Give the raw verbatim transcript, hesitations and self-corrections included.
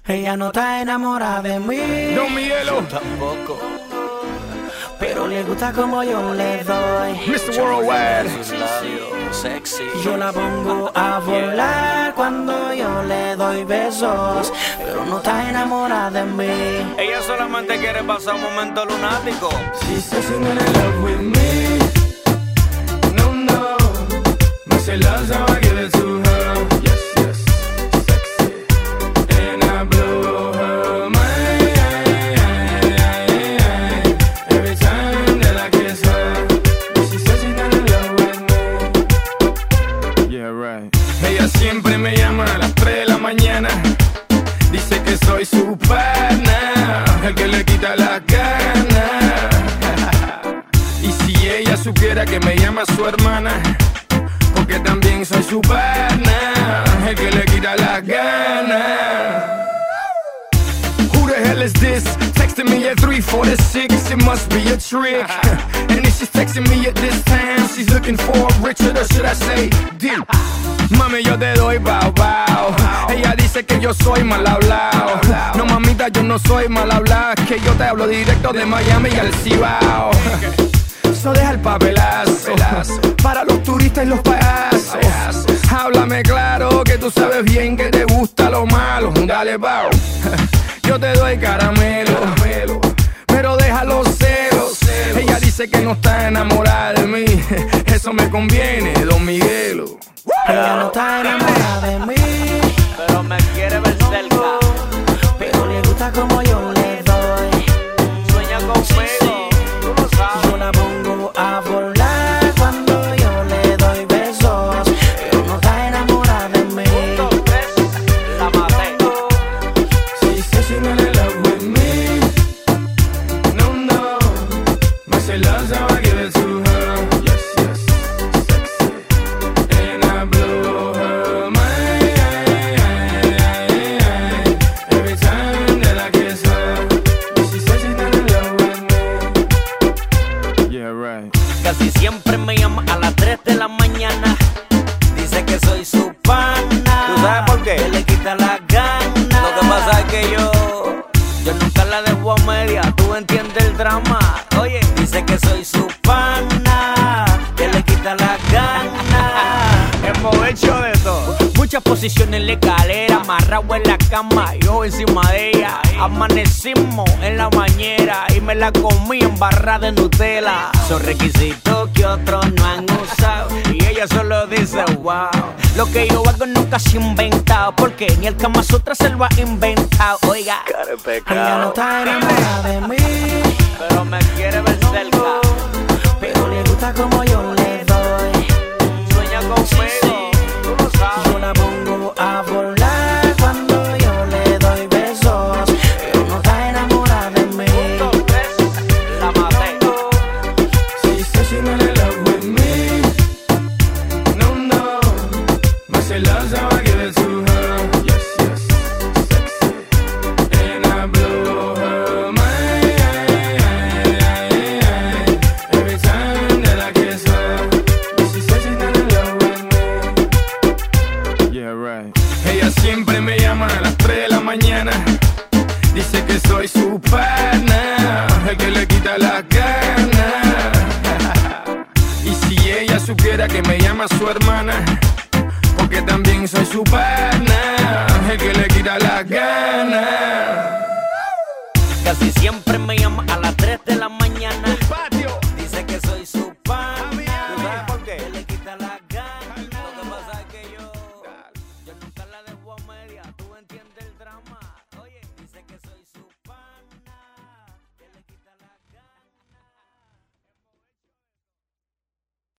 Ella no está enamorada de mí. No, Miguelo. Tampoco. Pero le gusta como yo le doy. mister Worldwide. Sexy. Yo la pongo a volar cuando yo le doy besos. Pero no está enamorada de mí. Ella solamente quiere pasar un momento lunático. She says she's not in love with me. No, no. But she loves how I give it to her. Yes, yes. Sexy. And I blow her mind. Every time that I kiss her. She says she's not in love with me. Yeah, right. Ella siempre me llama a las tres de la mañana. Dice que soy su pana, el que le quita las ganas. Y si ella supiera que me llama su hermana, porque también soy su pana, el que le quita las ganas. Who the hell is this? Texting me at three forty-six, it must be a trick. And if she's texting me at this time, she's looking for Richard, or should I say Dick? Mami, yo te doy bao bao. Ella dice que yo soy mal hablado. No, mamita, yo no soy mal hablado. Que yo te hablo directo de Miami y al Cibao. So deja el papelazo para los turistas y los payasos. Háblame claro que tú sabes bien que te gusta lo malo. Dale, bao. Yo te doy caramelo, pero deja los celos. Ella dice que no está enamorada de mí. Eso me conviene, Don Miguelo. Ella no está enamorada de mí. Pero me quiere ver cerca. Pero le gusta como yo le doy. Sueña conmigo, tú lo sabes. Yo la pongo a volar cuando yo le doy besos. Pero no está enamorada de mí. Dos, tres, la maté. She says she's not in love with me. No, no. But she loves how I give it to her. Yes, yes. Sexy. And I blow her mind. Every time that I kiss her. She says she's not in love with me. Yeah, right. Casi siempre me llama a las tres de la mañana. Dice que soy su pana. ¿Tú sabes por qué? Que le quita las ganas. Lo que pasa es que yo, yo nunca la dejo a media. Tú entiendes el drama. Oye, dice que soy su pana. Que le quita las ganas. Hemos hecho de todo. Muchas posiciones en la escalera, amarrado en la cama, yo encima de ella. Amanecimos en la bañera y me la comí en barra de Nutella. Son requisitos que otros no han usado y ella solo dice wow. Lo que yo hago nunca se ha inventado, porque ni el Kama Sutra se lo ha inventado. Oiga, cara de pecado. Ella no está enamorada de mí. Pero me quiere ver cerca. Pero le gusta como yo le doy. Sueña conmigo, tú lo sabes. Yo la pongo a volar cuando yo le doy besos. Pero no está enamorada de mí. Dos, tres, la maté. She says she's not in love with me. No, no. But she loves how I give it to her. Yes, yes. Sexy. And I blow her mind. Every time that I kiss her. She says she's not in love with me. Yeah, right. Ella siempre me llama a las tres de la mañana. Dice que soy su pana, el que le quita las ganas. Y si ella supiera que me llama su hermana, porque también soy su pana, el que le quita las ganas. Casi siempre me llama a las